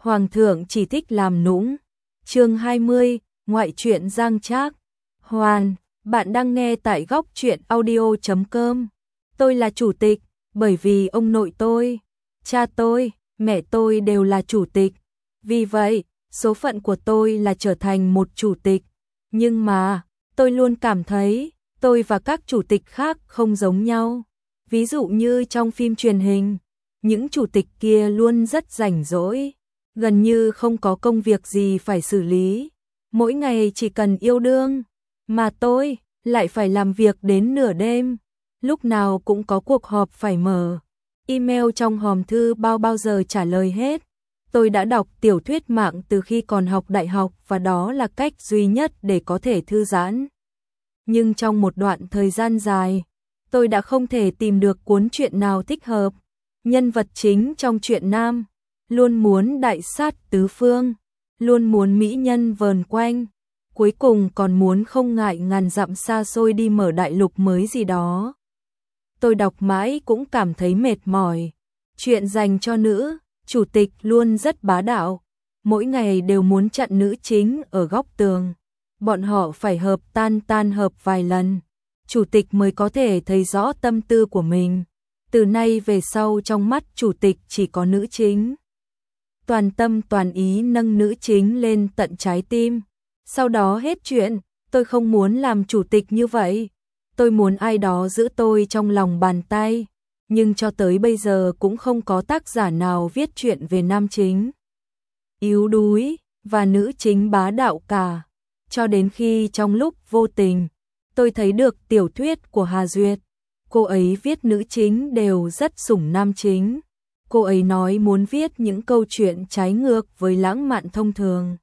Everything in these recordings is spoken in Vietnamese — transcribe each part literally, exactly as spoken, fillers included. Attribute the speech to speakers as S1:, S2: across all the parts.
S1: Hoàng thượng chỉ thích làm nũng. Chương hai mươi, ngoại truyện Giang Trác. Hoàn, bạn đang nghe tại góc truyện audio chấm com. Tôi là chủ tịch, bởi vì ông nội tôi, cha tôi, mẹ tôi đều là chủ tịch. Vì vậy, số phận của tôi là trở thành một chủ tịch. Nhưng mà, tôi luôn cảm thấy, tôi và các chủ tịch khác không giống nhau. Ví dụ như trong phim truyền hình, những chủ tịch kia luôn rất rảnh rỗi, gần như không có công việc gì phải xử lý, mỗi ngày chỉ cần yêu đương, mà tôi lại phải làm việc đến nửa đêm, lúc nào cũng có cuộc họp phải mở, email trong hòm thư bao bao giờ trả lời hết. Tôi đã đọc tiểu thuyết mạng từ khi còn học đại học và đó là cách duy nhất để có thể thư giãn. Nhưng trong một đoạn thời gian dài, tôi đã không thể tìm được cuốn truyện nào thích hợp. Nhân vật chính trong truyện nam luôn muốn đại sát tứ phương, luôn muốn mỹ nhân vờn quanh, cuối cùng còn muốn không ngại ngàn dặm xa xôi đi mở đại lục mới gì đó. Tôi đọc mãi cũng cảm thấy mệt mỏi. Chuyện dành cho nữ chủ tịch luôn rất bá đạo, mỗi ngày đều muốn chặn nữ chính ở góc tường. Bọn họ phải hợp tan tan hợp vài lần, chủ tịch mới có thể thấy rõ tâm tư của mình. Từ nay về sau trong mắt chủ tịch chỉ có nữ chính. Toàn tâm toàn ý nâng nữ chính lên tận trái tim. Sau đó hết chuyện, tôi không muốn làm chủ tịch như vậy. Tôi muốn ai đó giữ tôi trong lòng bàn tay. Nhưng cho tới bây giờ cũng không có tác giả nào viết chuyện về nam chính yếu đuối và nữ chính bá đạo cả. Cho đến khi trong lúc vô tình, tôi thấy được tiểu thuyết của Hà Duyệt. Cô ấy viết nữ chính đều rất sủng nam chính. Cô ấy nói muốn viết những câu chuyện trái ngược với lãng mạn thông thường.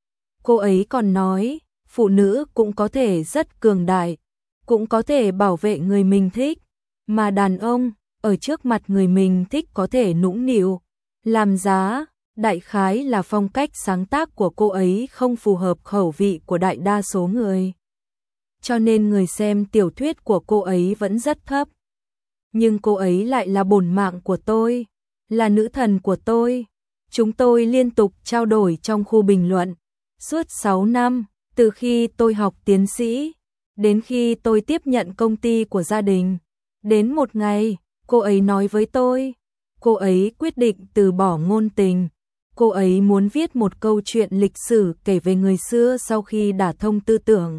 S1: Cô ấy còn nói, phụ nữ cũng có thể rất cường đại, cũng có thể bảo vệ người mình thích, mà đàn ông ở trước mặt người mình thích có thể nũng nịu, làm giá. Đại khái là phong cách sáng tác của cô ấy không phù hợp khẩu vị của đại đa số người. Cho nên người xem tiểu thuyết của cô ấy vẫn rất thấp. Nhưng cô ấy lại là bổn mạng của tôi, là nữ thần của tôi. Chúng tôi liên tục trao đổi trong khu bình luận. Suốt sáu năm, từ khi tôi học tiến sĩ, đến khi tôi tiếp nhận công ty của gia đình. Đến một ngày, cô ấy nói với tôi, cô ấy quyết định từ bỏ ngôn tình. Cô ấy muốn viết một câu chuyện lịch sử kể về người xưa sau khi đả thông tư tưởng,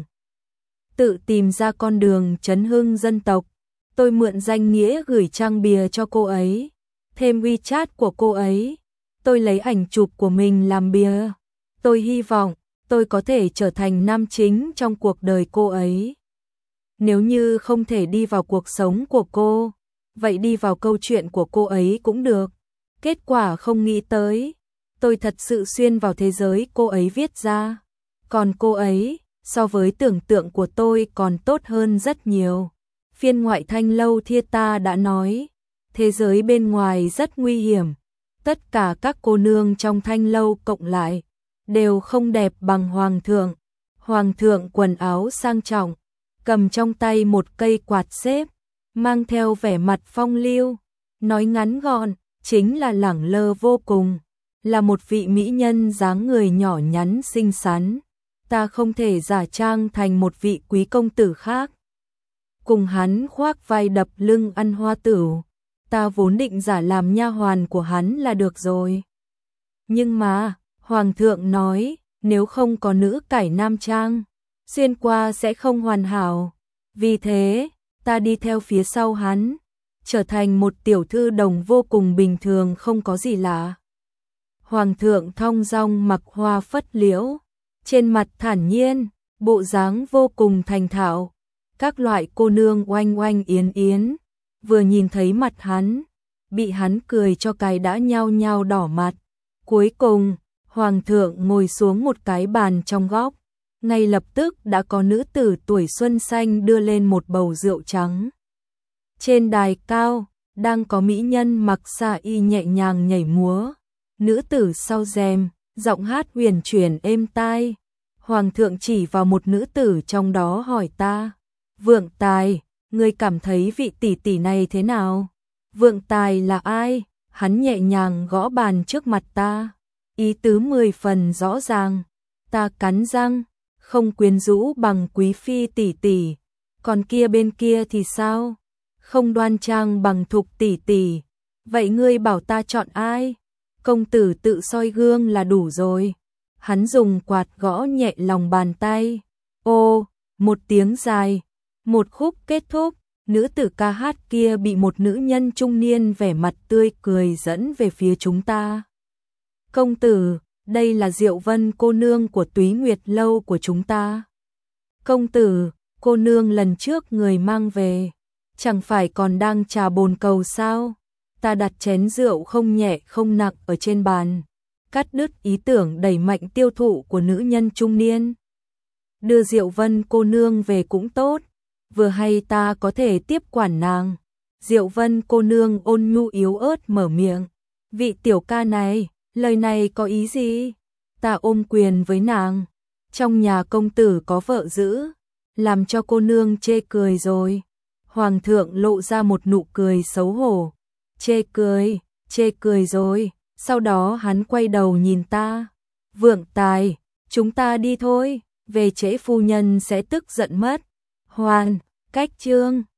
S1: tự tìm ra con đường trấn hưng dân tộc. Tôi mượn danh nghĩa gửi trang bìa cho cô ấy, thêm WeChat của cô ấy. Tôi lấy ảnh chụp của mình làm bìa. Tôi hy vọng tôi có thể trở thành nam chính trong cuộc đời cô ấy. Nếu như không thể đi vào cuộc sống của cô, vậy đi vào câu chuyện của cô ấy cũng được. Kết quả không nghĩ tới, tôi thật sự xuyên vào thế giới cô ấy viết ra. Còn cô ấy, so với tưởng tượng của tôi còn tốt hơn rất nhiều. Phiên ngoại Thanh Lâu Theater đã nói, thế giới bên ngoài rất nguy hiểm. Tất cả các cô nương trong Thanh Lâu cộng lại, đều không đẹp bằng Hoàng thượng. Hoàng thượng quần áo sang trọng, cầm trong tay một cây quạt xếp, mang theo vẻ mặt phong lưu, nói ngắn gọn, chính là lẳng lơ vô cùng. Là một vị mỹ nhân dáng người nhỏ nhắn xinh xắn, ta không thể giả trang thành một vị quý công tử khác. Cùng hắn khoác vai đập lưng ăn hoa tửu, ta vốn định giả làm nha hoàn của hắn là được rồi. Nhưng mà, Hoàng thượng nói, nếu không có nữ cải nam trang, xuyên qua sẽ không hoàn hảo. Vì thế, ta đi theo phía sau hắn, trở thành một tiểu thư đồng vô cùng bình thường không có gì lạ. Hoàng thượng thong dong mặc hoa phất liễu, trên mặt thản nhiên, bộ dáng vô cùng thành thạo. Các loại cô nương oanh oanh yến yến, vừa nhìn thấy mặt hắn, bị hắn cười cho cái đã nhao nhao đỏ mặt. Cuối cùng, Hoàng thượng ngồi xuống một cái bàn trong góc, ngay lập tức đã có nữ tử tuổi xuân xanh đưa lên một bầu rượu trắng. Trên đài cao, đang có mỹ nhân mặc sa y nhẹ nhàng nhảy múa. Nữ tử sau rèm, giọng hát huyền chuyển êm tai. Hoàng thượng chỉ vào một nữ tử trong đó hỏi ta, Vượng Tài, ngươi cảm thấy vị tỷ tỷ này thế nào? Vượng Tài là ai? Hắn nhẹ nhàng gõ bàn trước mặt ta. ý tứ mười phần rõ ràng. Ta cắn răng, không quyến rũ bằng quý phi tỷ tỷ, còn kia bên kia thì sao? Không đoan trang bằng Thục tỷ tỷ. Vậy ngươi bảo ta chọn ai? Công tử tự soi gương là đủ rồi. Hắn dùng quạt gõ nhẹ lòng bàn tay. Ô, một tiếng dài, một khúc kết thúc, nữ tử ca hát kia bị một nữ nhân trung niên vẻ mặt tươi cười dẫn về phía chúng ta. Công tử, đây là Diệu Vân cô nương của Túy Nguyệt lâu của chúng ta. Công tử, cô nương lần trước người mang về, chẳng phải còn đang trà bồn cầu sao? Ta đặt chén rượu không nhẹ không nặng ở trên bàn, cắt đứt ý tưởng đẩy mạnh tiêu thụ của nữ nhân trung niên. Đưa Diệu Vân cô nương về cũng tốt, vừa hay ta có thể tiếp quản nàng. Diệu Vân cô nương ôn nhu yếu ớt mở miệng. Vị tiểu ca này, lời này có ý gì? Ta ôm quyền với nàng. Trong nhà công tử có vợ giữ, làm cho cô nương chê cười rồi. Hoàng thượng lộ ra một nụ cười xấu hổ. Chê cười, chê cười rồi. Sau đó hắn quay đầu nhìn ta. Vượng Tài, chúng ta đi thôi, về trễ phu nhân sẽ tức giận mất. Hoàn, cách chương.